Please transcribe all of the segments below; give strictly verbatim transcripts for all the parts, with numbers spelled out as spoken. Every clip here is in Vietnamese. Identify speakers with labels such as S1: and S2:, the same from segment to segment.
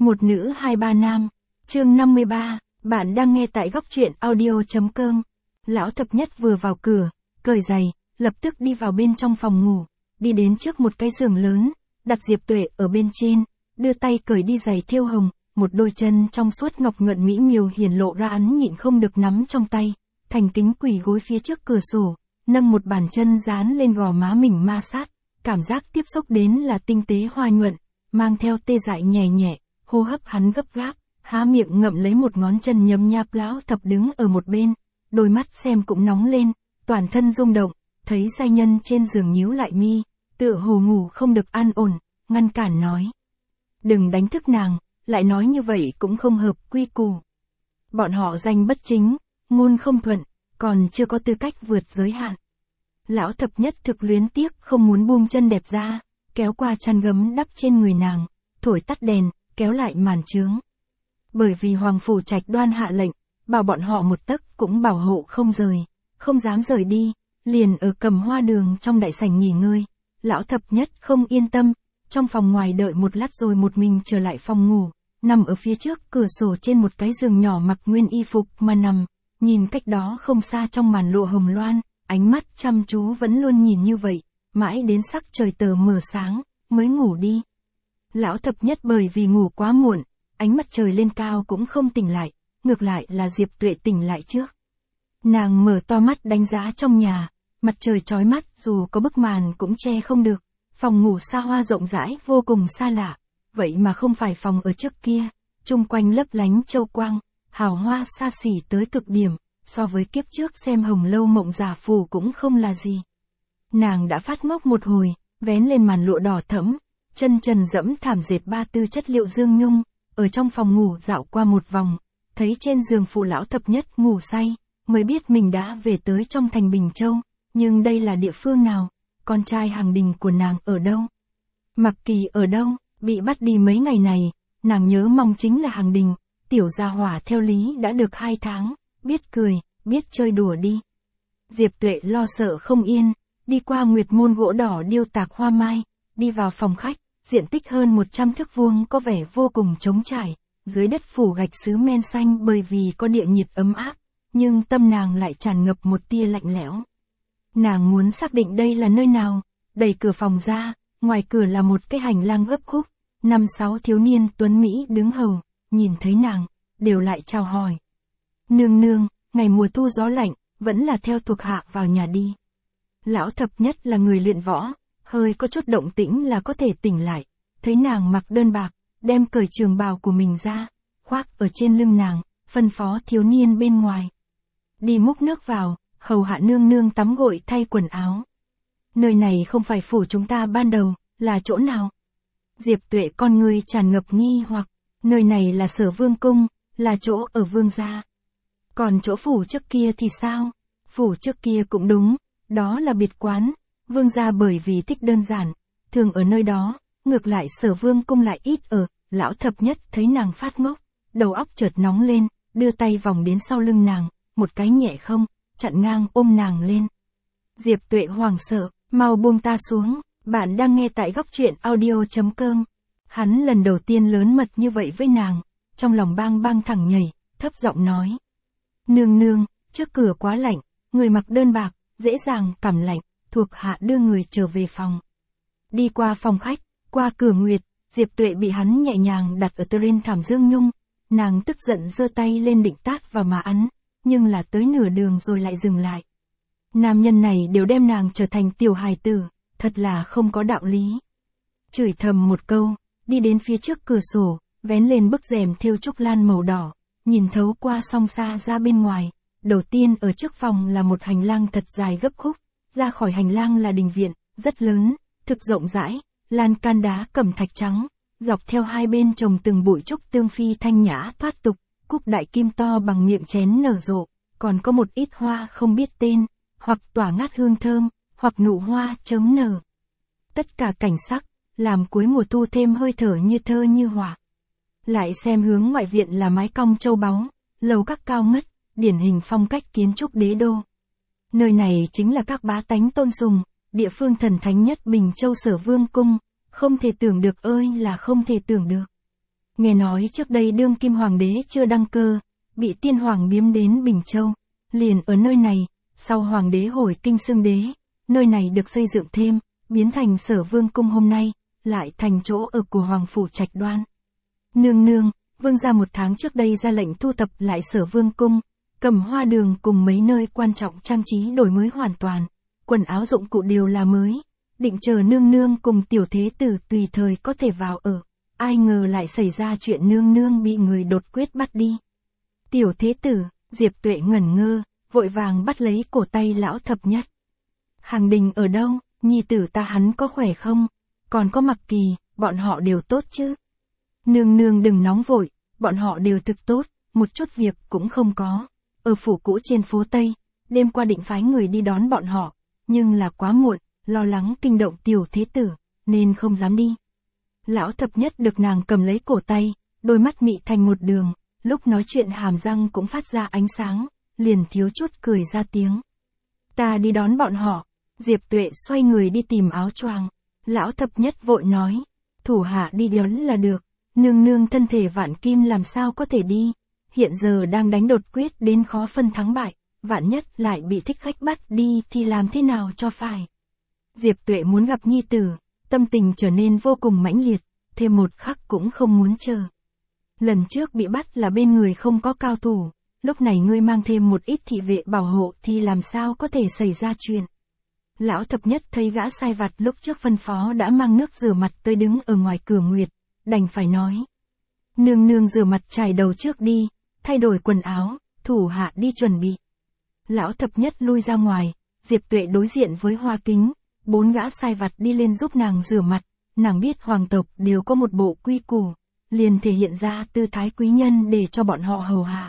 S1: Một nữ hai ba nam. Chương năm mươi ba, bạn đang nghe tại góc truyện audio.com. Lão thập nhất vừa vào cửa, cởi giày, lập tức đi vào bên trong phòng ngủ, đi đến trước một cái giường lớn, đặt Diệp Tuệ ở bên trên, đưa tay cởi đi giày thêu hồng, một đôi chân trong suốt ngọc nhuận mỹ miều hiển lộ ra hắn nhịn không được nắm trong tay, thành kính quỳ gối phía trước cửa sổ, nâng một bàn chân dán lên gò má mình ma sát, cảm giác tiếp xúc đến là tinh tế hoa nhuận, mang theo tê dại nhẹ nhẹ, hô hấp hắn gấp gáp, há miệng ngậm lấy một ngón chân nhấm nháp. Lão thập đứng ở một bên, đôi mắt xem cũng nóng lên, toàn thân rung động, thấy giai nhân trên giường nhíu lại mi, tựa hồ ngủ không được an ổn, ngăn cản nói. Đừng đánh thức nàng, lại nói như vậy cũng không hợp quy củ. Bọn họ danh bất chính, ngôn không thuận, còn chưa có tư cách vượt giới hạn. Lão thập nhất thực luyến tiếc không muốn buông chân đẹp ra, kéo qua chăn gấm đắp trên người nàng, thổi tắt đèn, kéo lại màn trướng. Bởi vì Hoàng Phủ Trạch Đoan hạ lệnh, bảo bọn họ một tấc cũng bảo hộ không rời, không dám rời đi, liền ở Cầm Hoa Đường trong đại sảnh nghỉ ngơi. Lão thập nhất không yên tâm, trong phòng ngoài đợi một lát rồi một mình trở lại phòng ngủ, nằm ở phía trước cửa sổ trên một cái giường nhỏ mặc nguyên y phục mà nằm, nhìn cách đó không xa trong màn lụa hồng loan, ánh mắt chăm chú vẫn luôn nhìn như vậy, mãi đến sắc trời tờ mờ sáng, mới ngủ đi. Lão thập nhất bởi vì ngủ quá muộn, ánh mặt trời lên cao cũng không tỉnh lại, ngược lại là Diệp Tuệ tỉnh lại trước. Nàng mở to mắt đánh giá trong nhà, mặt trời chói mắt dù có bức màn cũng che không được, phòng ngủ xa hoa rộng rãi vô cùng xa lạ, vậy mà không phải phòng ở trước kia, chung quanh lấp lánh châu quang, hào hoa xa xỉ tới cực điểm, so với kiếp trước xem Hồng Lâu Mộng Giả Phủ cũng không là gì. Nàng đã phát ngốc một hồi, vén lên màn lụa đỏ thẫm, chân trần dẫm thảm dệt ba tư chất liệu dương nhung, ở trong phòng ngủ dạo qua một vòng, thấy trên giường phụ lão thập nhất ngủ say, mới biết mình đã về tới trong thành Bình Châu, nhưng đây là địa phương nào, con trai hàng đình của nàng ở đâu? Mặc Kỳ ở đâu, bị bắt đi mấy ngày này, nàng nhớ mong chính là hàng đình, tiểu gia hỏa theo lý đã được hai tháng, biết cười, biết chơi đùa đi. Diệp Tuệ lo sợ không yên, đi qua Nguyệt Môn gỗ đỏ điêu tạc hoa mai, đi vào phòng khách, diện tích hơn một trăm thước vuông có vẻ vô cùng trống trải, dưới đất phủ gạch sứ men xanh bởi vì có địa nhiệt ấm áp, nhưng tâm nàng lại tràn ngập một tia lạnh lẽo. Nàng muốn xác định đây là nơi nào, đẩy cửa phòng ra, ngoài cửa là một cái hành lang gấp khúc, năm sáu thiếu niên tuấn Mỹ đứng hầu, nhìn thấy nàng, đều lại chào hỏi. Nương nương, ngày mùa thu gió lạnh, vẫn là theo thuộc hạ vào nhà đi. Lão thập nhất là người luyện võ, hơi có chút động tĩnh là có thể tỉnh lại, thấy nàng mặc đơn bạc, đem cởi trường bào của mình ra, khoác ở trên lưng nàng, phân phó thiếu niên bên ngoài. Đi múc nước vào, hầu hạ nương nương tắm gội thay quần áo. Nơi này không phải phủ chúng ta ban đầu, là chỗ nào? Diệp Tuệ con người tràn ngập nghi hoặc, nơi này là Sở Vương cung, là chỗ ở vương gia. Còn chỗ phủ trước kia thì sao? Phủ trước kia cũng đúng, đó là biệt quán, vương gia bởi vì thích đơn giản, thường ở nơi đó, ngược lại Sở Vương cung lại ít ở. Lão thập nhất thấy nàng phát ngốc, đầu óc chợt nóng lên, đưa tay vòng đến sau lưng nàng, một cái nhẹ không, chặn ngang ôm nàng lên. Diệp Tuệ hoảng sợ, mau buông ta xuống, bạn đang nghe tại góc truyện audio.com. Hắn lần đầu tiên lớn mật như vậy với nàng, trong lòng bang bang thẳng nhảy, thấp giọng nói. Nương nương, trước cửa quá lạnh, người mặc đơn bạc, dễ dàng cảm lạnh, thuộc hạ đưa người trở về phòng. Đi qua phòng khách, qua cửa nguyệt, Diệp Tuệ bị hắn nhẹ nhàng đặt ở trên thảm dương nhung, nàng tức giận giơ tay lên định tát vào má hắn, nhưng là tới nửa đường rồi lại dừng lại. Nam nhân này đều đem nàng trở thành tiểu hài tử, thật là không có đạo lý. Chửi thầm một câu, đi đến phía trước cửa sổ, vén lên bức rèm thêu trúc lan màu đỏ, nhìn thấu qua song xa ra bên ngoài. Đầu tiên ở trước phòng là một hành lang thật dài gấp khúc, ra khỏi hành lang là đình viện, rất lớn, thực rộng rãi, lan can đá cẩm thạch trắng, dọc theo hai bên trồng từng bụi trúc tương phi thanh nhã thoát tục, cúc đại kim to bằng miệng chén nở rộ, còn có một ít hoa không biết tên, hoặc tỏa ngát hương thơm, hoặc nụ hoa chớm nở. Tất cả cảnh sắc, làm cuối mùa thu thêm hơi thở như thơ như họa. Lại xem hướng ngoại viện là mái cong châu báu, lầu các cao ngất, điển hình phong cách kiến trúc đế đô. Nơi này chính là các bá tánh tôn sùng, địa phương thần thánh nhất Bình Châu Sở Vương cung, không thể tưởng được ơi là không thể tưởng được. Nghe nói trước đây đương kim hoàng đế chưa đăng cơ, bị tiên hoàng biếm đến Bình Châu, liền ở nơi này, sau hoàng đế hồi kinh xưng đế, nơi này được xây dựng thêm, biến thành Sở Vương cung hôm nay, lại thành chỗ ở của hoàng phủ Trạch Đoan. Nương nương, vương gia một tháng trước đây ra lệnh thu thập lại Sở Vương cung, Cẩm Hoa đường cùng mấy nơi quan trọng trang trí đổi mới hoàn toàn, quần áo dụng cụ đều là mới, định chờ nương nương cùng tiểu thế tử tùy thời có thể vào ở, ai ngờ lại xảy ra chuyện nương nương bị người đột quyết bắt đi. Tiểu thế tử, Diệp Tuệ ngẩn ngơ, vội vàng bắt lấy cổ tay lão thập nhất. Hàng Đình ở đâu, nhi tử ta hắn có khỏe không, còn có Mặc Kỳ, bọn họ đều tốt chứ? Nương nương đừng nóng vội, bọn họ đều thực tốt, một chút việc cũng không có. Ở phủ cũ trên phố Tây, đêm qua định phái người đi đón bọn họ, nhưng là quá muộn, lo lắng kinh động tiểu thế tử, nên không dám đi. Lão thập nhất được nàng cầm lấy cổ tay, đôi mắt mị thành một đường, lúc nói chuyện hàm răng cũng phát ra ánh sáng, liền thiếu chút cười ra tiếng. Ta đi đón bọn họ. Diệp Tuệ xoay người đi tìm áo choàng. Lão thập nhất vội nói, thủ hạ đi đón là được, nương nương thân thể vạn kim làm sao có thể đi, hiện giờ đang đánh đột quyết đến khó phân thắng bại, vạn nhất lại bị thích khách bắt đi thì làm thế nào cho phải. Diệp Tuệ muốn gặp nhi tử, tâm tình trở nên vô cùng mãnh liệt, thêm một khắc cũng không muốn chờ. Lần trước bị bắt là bên người không có cao thủ, lúc này ngươi mang thêm một ít thị vệ bảo hộ thì làm sao có thể xảy ra chuyện. Lão thập nhất thấy gã sai vặt lúc trước phân phó đã mang nước rửa mặt tới đứng ở ngoài cửa nguyệt, đành phải nói. Nương nương rửa mặt chải đầu trước đi, thay đổi quần áo, thủ hạ đi chuẩn bị. Lão thập nhất lui ra ngoài, Diệp Tuệ đối diện với Hoa Kính, bốn gã sai vặt đi lên giúp nàng rửa mặt, nàng biết hoàng tộc đều có một bộ quy củ, liền thể hiện ra tư thái quý nhân để cho bọn họ hầu hạ.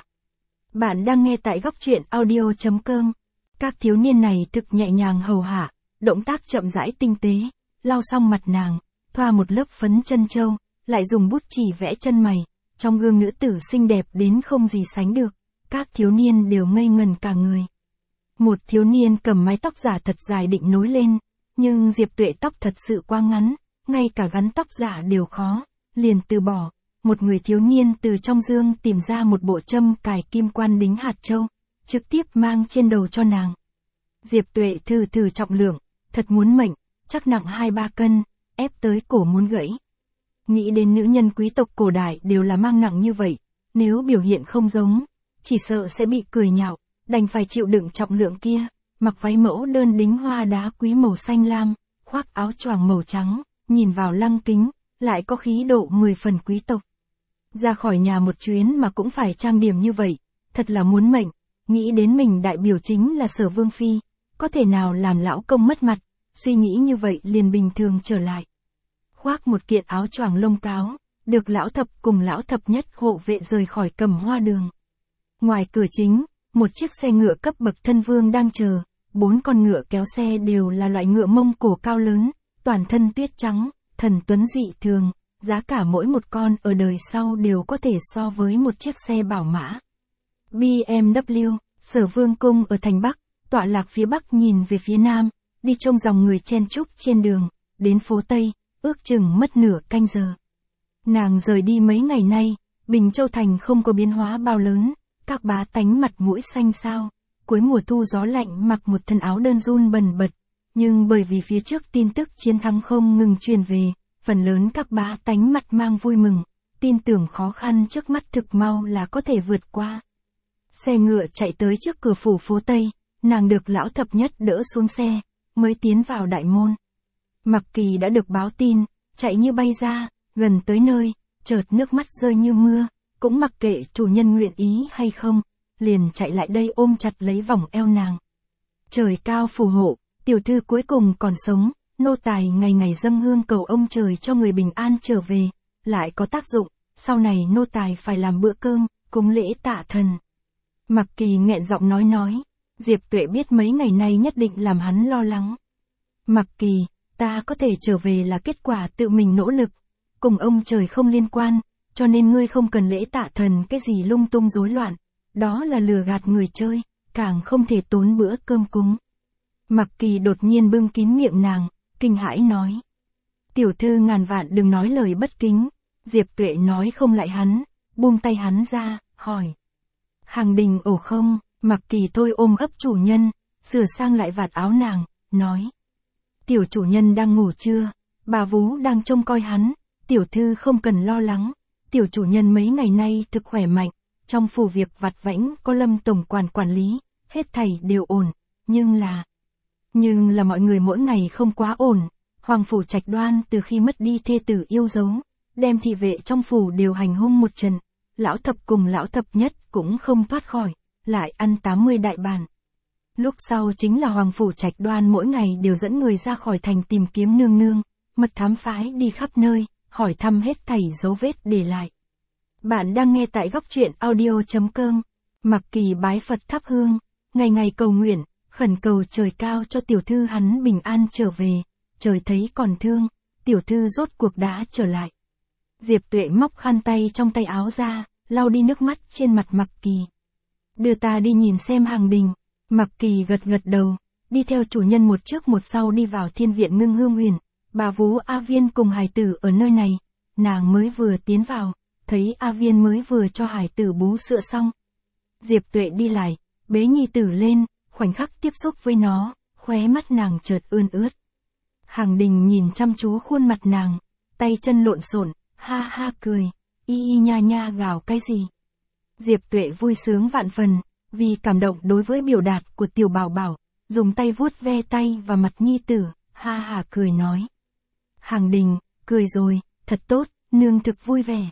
S1: Bạn đang nghe tại góc truyện audio chấm com. Các thiếu niên này thực nhẹ nhàng hầu hạ, động tác chậm rãi tinh tế, lau xong mặt nàng, thoa một lớp phấn chân châu, lại dùng bút chỉ vẽ chân mày, trong gương nữ tử xinh đẹp đến không gì sánh được, các thiếu niên đều ngây ngần cả người. Một thiếu niên cầm mái tóc giả thật dài định nối lên, nhưng Diệp Tuệ tóc thật sự quá ngắn, ngay cả gắn tóc giả đều khó, liền từ bỏ. Một người thiếu niên từ trong dương tìm ra một bộ châm cài kim quan đính hạt châu, trực tiếp mang trên đầu cho nàng. Diệp Tuệ thử thử trọng lượng, thật muốn mệnh, chắc nặng hai ba cân, ép tới cổ muốn gãy. Nghĩ đến nữ nhân quý tộc cổ đại đều là mang nặng như vậy, nếu biểu hiện không giống, chỉ sợ sẽ bị cười nhạo, đành phải chịu đựng trọng lượng kia, mặc váy mẫu đơn đính hoa đá quý màu xanh lam, khoác áo choàng màu trắng, nhìn vào lăng kính, lại có khí độ mười phần quý tộc. Ra khỏi nhà một chuyến mà cũng phải trang điểm như vậy, thật là muốn mệnh, nghĩ đến mình đại biểu chính là Sở Vương Phi, có thể nào làm lão công mất mặt, suy nghĩ như vậy liền bình thường trở lại. Khoác một kiện áo choàng lông cáo, được lão thập cùng lão thập nhất hộ vệ rời khỏi Cẩm Hoa đường. Ngoài cửa chính, một chiếc xe ngựa cấp bậc thân vương đang chờ, bốn con ngựa kéo xe đều là loại ngựa Mông Cổ cao lớn, toàn thân tuyết trắng, thần tuấn dị thường, giá cả mỗi một con ở đời sau đều có thể so với một chiếc xe bảo mã. bê em vê, Sở Vương cung ở thành Bắc, tọa lạc phía Bắc nhìn về phía Nam, đi trong dòng người chen chúc trên đường, đến phố Tây, ước chừng mất nửa canh giờ. Nàng rời đi mấy ngày nay, Bình Châu thành không có biến hóa bao lớn, các bá tánh mặt mũi xanh xao, cuối mùa thu gió lạnh mặc một thân áo đơn run bần bật, nhưng bởi vì phía trước tin tức chiến thắng không ngừng truyền về, phần lớn các bá tánh mặt mang vui mừng, tin tưởng khó khăn trước mắt thực mau là có thể vượt qua. Xe ngựa chạy tới trước cửa phủ phố Tây, nàng được lão thập nhất đỡ xuống xe, mới tiến vào đại môn. Mặc Kỳ đã được báo tin, chạy như bay ra, gần tới nơi, chợt nước mắt rơi như mưa, cũng mặc kệ chủ nhân nguyện ý hay không, liền chạy lại đây ôm chặt lấy vòng eo nàng. Trời cao phù hộ, tiểu thư cuối cùng còn sống, nô tài ngày ngày dâng hương cầu ông trời cho người bình an trở về, lại có tác dụng, sau này nô tài phải làm bữa cơm, cúng lễ tạ thần. Mặc Kỳ nghẹn giọng nói nói, Diệp Tuệ biết mấy ngày nay nhất định làm hắn lo lắng. Mặc Kỳ, ta có thể trở về là kết quả tự mình nỗ lực, cùng ông trời không liên quan, cho nên ngươi không cần lễ tạ thần cái gì lung tung rối loạn, đó là lừa gạt người chơi, càng không thể tốn bữa cơm cúng. Mặc Kỳ đột nhiên bưng kín miệng nàng, kinh hãi nói. Tiểu thư ngàn vạn đừng nói lời bất kính, Diệp Tuệ nói không lại hắn, buông tay hắn ra, hỏi. Hàng Đình ổ không? Mặc Kỳ thôi ôm ấp chủ nhân, sửa sang lại vạt áo nàng, nói. Tiểu chủ nhân đang ngủ chưa? Bà vú đang trông coi hắn, tiểu thư không cần lo lắng. Tiểu chủ nhân mấy ngày nay thực khỏe mạnh, trong phủ việc vặt vãnh có Lâm tổng quản quản lý, hết thảy đều ổn, nhưng là... Nhưng là mọi người mỗi ngày không quá ổn. Hoàng phủ Trạch Đoan từ khi mất đi thê tử yêu dấu, đem thị vệ trong phủ đều hành hung một trận, lão thập cùng lão thập nhất cũng không thoát khỏi, lại ăn tám mươi đại bản. Lúc sau chính là Hoàng phủ Trạch Đoan mỗi ngày đều dẫn người ra khỏi thành tìm kiếm nương nương, mật thám phái đi khắp nơi, hỏi thăm hết thảy dấu vết để lại. Bạn đang nghe tại góc truyện audio.com. Mặc Kỳ bái Phật thắp hương, ngày ngày cầu nguyện, khẩn cầu trời cao cho tiểu thư hắn bình an trở về, trời thấy còn thương, tiểu thư rốt cuộc đã trở lại. Diệp Tuệ móc khăn tay trong tay áo ra, lau đi nước mắt trên mặt Mặc Kỳ. Đưa ta đi nhìn xem Hàng Đình. Mặc Kỳ gật gật đầu, đi theo chủ nhân một trước một sau đi vào thiên viện Ngưng Hương Huyền. Bà vú A Viên cùng hài tử ở nơi này, nàng mới vừa tiến vào, thấy A Viên mới vừa cho hài tử bú sữa xong. Diệp Tuệ đi lại, bế nhi tử lên, khoảnh khắc tiếp xúc với nó, khóe mắt nàng chợt ươn ướt. Hàng Đình nhìn chăm chú khuôn mặt nàng, tay chân lộn xộn, ha ha cười, y y nha nha gào cái gì. Diệp Tuệ vui sướng vạn phần, vì cảm động đối với biểu đạt của tiểu bảo bảo, dùng tay vuốt ve tay và mặt nhi tử, ha ha cười nói. Hàng Đình, cười rồi, thật tốt, nương thực vui vẻ.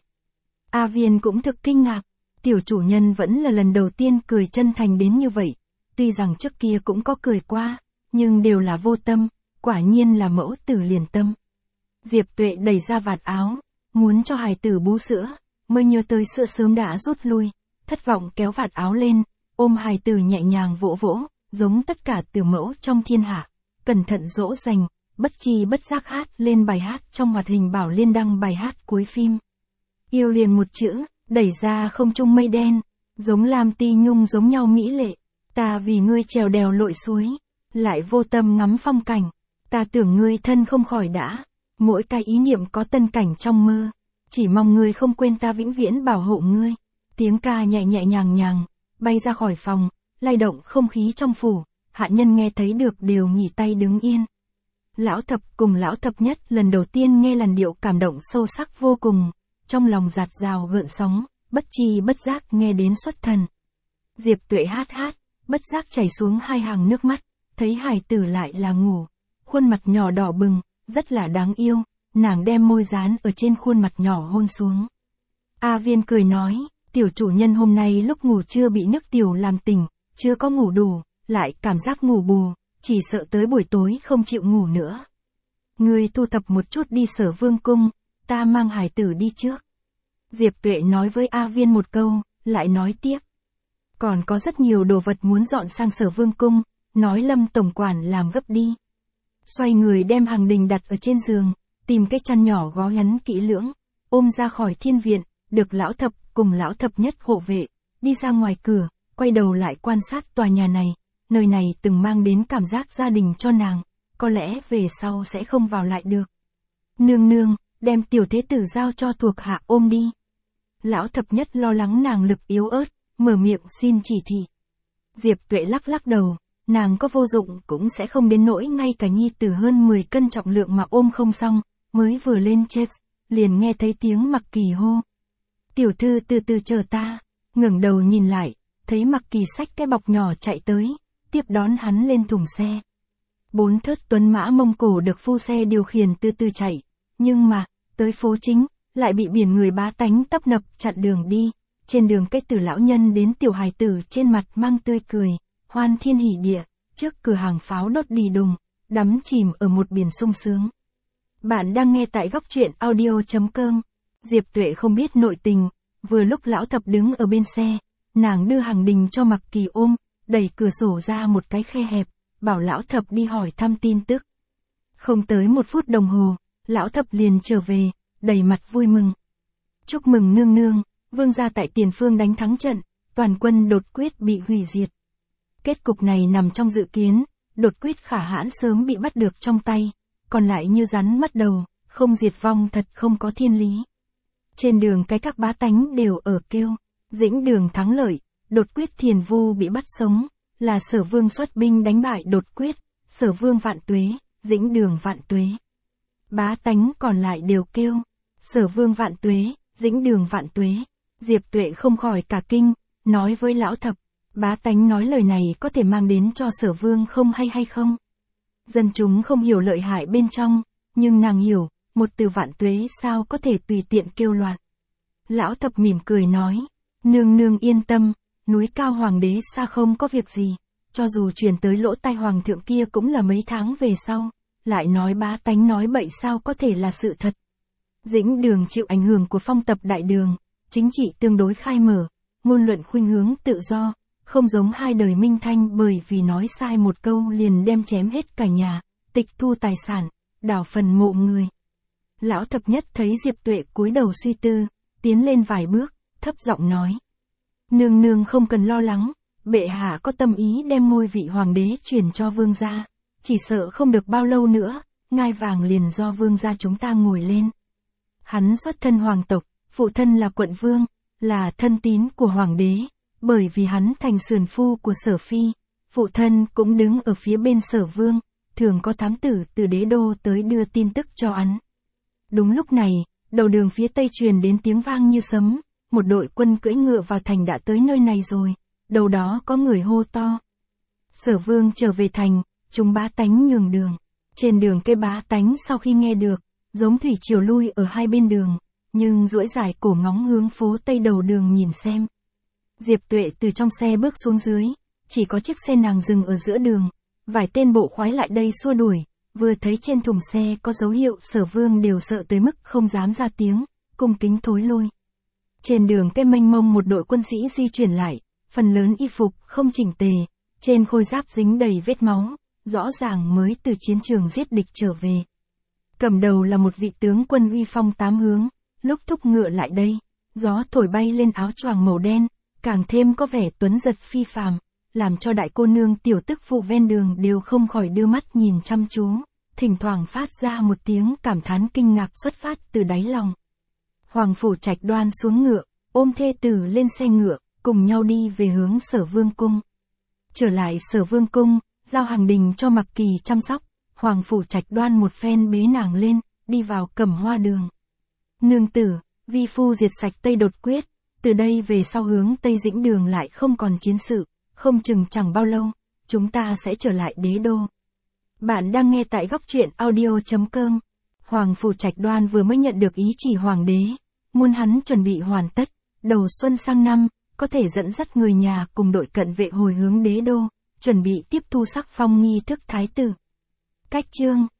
S1: A Viên cũng thực kinh ngạc, tiểu chủ nhân vẫn là lần đầu tiên cười chân thành đến như vậy, tuy rằng trước kia cũng có cười qua, nhưng đều là vô tâm, quả nhiên là mẫu tử liền tâm. Diệp Tuệ đẩy ra vạt áo, muốn cho hài tử bú sữa, mới nhớ tới sữa sớm đã rút lui, thất vọng kéo vạt áo lên, ôm hài tử nhẹ nhàng vỗ vỗ, giống tất cả tử mẫu trong thiên hạ, cẩn thận dỗ dành, bất chi bất giác hát lên bài hát trong hoạt hình Bảo Liên đăng bài hát cuối phim. Yêu liền một chữ, đẩy ra không trung mây đen, giống Lam Ti Nhung giống nhau mỹ lệ, ta vì ngươi trèo đèo lội suối, lại vô tâm ngắm phong cảnh, ta tưởng ngươi thân không khỏi đã, mỗi cái ý niệm có tân cảnh trong mơ, chỉ mong ngươi không quên ta vĩnh viễn bảo hộ ngươi. Tiếng ca nhẹ nhẹ nhàng nhàng, bay ra khỏi phòng, lay động không khí trong phủ, hạ nhân nghe thấy được đều nghỉ tay đứng yên. Lão thập cùng lão thập nhất lần đầu tiên nghe làn điệu cảm động sâu sắc vô cùng, trong lòng giạt rào gợn sóng, bất chi bất giác nghe đến xuất thần. Diệp Tuệ hát hát, bất giác chảy xuống hai hàng nước mắt, thấy hài tử lại là ngủ, khuôn mặt nhỏ đỏ bừng, rất là đáng yêu, nàng đem môi dán ở trên khuôn mặt nhỏ hôn xuống. A Viên cười nói, tiểu chủ nhân hôm nay lúc ngủ chưa bị nước tiểu làm tỉnh, chưa có ngủ đủ, lại cảm giác ngủ bù, chỉ sợ tới buổi tối không chịu ngủ nữa. Ngươi thu thập một chút đi Sở Vương cung, ta mang hài tử đi trước. Diệp Tuệ nói với A Viên một câu, lại nói tiếp. Còn có rất nhiều đồ vật muốn dọn sang Sở Vương cung, nói Lâm tổng quản làm gấp đi. Xoay người đem Hàng Đình đặt ở trên giường, tìm cái chăn nhỏ gói ngắn kỹ lưỡng, ôm ra khỏi thiên viện, được lão thập cùng lão thập nhất hộ vệ, đi ra ngoài cửa, quay đầu lại quan sát tòa nhà này, nơi này từng mang đến cảm giác gia đình cho nàng, có lẽ về sau sẽ không vào lại được. Nương nương, đem tiểu thế tử giao cho thuộc hạ ôm đi. Lão thập nhất lo lắng nàng lực yếu ớt, mở miệng xin chỉ thị. Diệp Tuệ lắc lắc đầu, nàng có vô dụng cũng sẽ không đến nỗi ngay cả nhi tử hơn mười cân trọng lượng mà ôm không xong, mới vừa lên chết, liền nghe thấy tiếng Mặc Kỳ hô. Tiểu thư từ từ chờ ta, ngẩng đầu nhìn lại, thấy Mặc Kỳ xách cái bọc nhỏ chạy tới, tiếp đón hắn lên thùng xe. Bốn thớt tuấn mã Mông Cổ được phu xe điều khiển từ từ chạy, nhưng mà, tới phố chính, lại bị biển người bá tánh tấp nập chặn đường đi, trên đường cái từ lão nhân đến tiểu hài tử trên mặt mang tươi cười, hoan thiên hỉ địa, trước cửa hàng pháo đốt đì đùng, đắm chìm ở một biển sung sướng. Bạn đang nghe tại góc truyện audio.com. Diệp Tuệ không biết nội tình, vừa lúc lão thập đứng ở bên xe, nàng đưa Hàng Đình cho Mặc Kỳ ôm, đẩy cửa sổ ra một cái khe hẹp, bảo lão thập đi hỏi thăm tin tức. Không tới một phút đồng hồ, lão thập liền trở về, đầy mặt vui mừng. Chúc mừng nương nương, vương gia tại Tiền Phương đánh thắng trận, toàn quân đột quyết bị hủy diệt. Kết cục này nằm trong dự kiến, đột quyết khả hãn sớm bị bắt được trong tay, còn lại như rắn mất đầu, không diệt vong thật không có thiên lý. Trên đường cái các bá tánh đều ở kêu, Dĩnh Đường thắng lợi, Đột Quyết Thiền Vu bị bắt sống, là Sở Vương xuất binh đánh bại Đột Quyết, Sở Vương vạn tuế, Dĩnh Đường vạn tuế. Bá tánh còn lại đều kêu, Sở Vương vạn tuế, Dĩnh Đường vạn tuế. Diệp Tuệ không khỏi cả kinh, nói với lão thập, bá tánh nói lời này có thể mang đến cho Sở Vương không hay hay không? Dân chúng không hiểu lợi hại bên trong, nhưng nàng hiểu, một từ vạn tuế sao có thể tùy tiện kêu loạn. Lão thập mỉm cười nói, nương nương yên tâm, núi cao hoàng đế xa không có việc gì, cho dù truyền tới lỗ tai hoàng thượng kia cũng là mấy tháng về sau, lại nói bá tánh nói bậy sao có thể là sự thật. Dĩnh Đường chịu ảnh hưởng của phong tập đại đường, chính trị tương đối khai mở, ngôn luận khuynh hướng tự do, không giống hai đời Minh Thanh bởi vì nói sai một câu liền đem chém hết cả nhà, tịch thu tài sản, đào phần mộ người. Lão thập nhất thấy Diệp Tuệ cúi đầu suy tư, tiến lên vài bước, thấp giọng nói. Nương nương không cần lo lắng, bệ hạ có tâm ý đem ngôi vị hoàng đế truyền cho vương gia, chỉ sợ không được bao lâu nữa, ngai vàng liền do vương gia chúng ta ngồi lên. Hắn xuất thân hoàng tộc, phụ thân là quận vương, là thân tín của hoàng đế, bởi vì hắn thành sườn phu của Sở phi, phụ thân cũng đứng ở phía bên Sở Vương, thường có thám tử từ đế đô tới đưa tin tức cho hắn. Đúng lúc này, đầu đường phía tây truyền đến tiếng vang như sấm, một đội quân cưỡi ngựa vào thành đã tới nơi này rồi, đầu đó có người hô to. Sở Vương trở về thành, chúng bá tánh nhường đường. Trên đường cây bá tánh sau khi nghe được, giống thủy triều lui ở hai bên đường, nhưng duỗi dài cổ ngóng hướng phố tây đầu đường nhìn xem. Diệp Tuệ từ trong xe bước xuống dưới, chỉ có chiếc xe nàng dừng ở giữa đường, vài tên bộ khoái lại đây xua đuổi, vừa thấy trên thùng xe có dấu hiệu Sở Vương đều sợ tới mức không dám ra tiếng, cung kính thối lui. Trên đường cây mênh mông một đội quân sĩ di chuyển lại, phần lớn y phục không chỉnh tề, trên khôi giáp dính đầy vết máu, rõ ràng mới từ chiến trường giết địch trở về. Cầm đầu là một vị tướng quân uy phong tám hướng, lúc thúc ngựa lại đây, gió thổi bay lên áo choàng màu đen, càng thêm có vẻ tuấn giật phi phàm, làm cho đại cô nương tiểu tức phụ ven đường đều không khỏi đưa mắt nhìn chăm chú, thỉnh thoảng phát ra một tiếng cảm thán kinh ngạc xuất phát từ đáy lòng. Hoàng Phủ Trạch Đoan xuống ngựa, ôm thê tử lên xe ngựa, cùng nhau đi về hướng Sở Vương cung. Trở lại Sở Vương cung, giao Hàng Đình cho Mặc Kỳ chăm sóc, Hoàng Phủ Trạch Đoan một phen bế nàng lên, đi vào Cẩm Hoa đường. Nương tử, vi phu diệt sạch Tây Đột Quyết, từ đây về sau hướng Tây Dĩnh Đường lại không còn chiến sự, không chừng chẳng bao lâu, chúng ta sẽ trở lại đế đô. Bạn đang nghe tại góc truyện audio chấm com. Hoàng Phủ Trạch Đoan vừa mới nhận được ý chỉ hoàng đế, muốn hắn chuẩn bị hoàn tất, đầu xuân sang năm, có thể dẫn dắt người nhà cùng đội cận vệ hồi hướng đế đô, chuẩn bị tiếp thu sắc phong nghi thức thái tử. Cách chương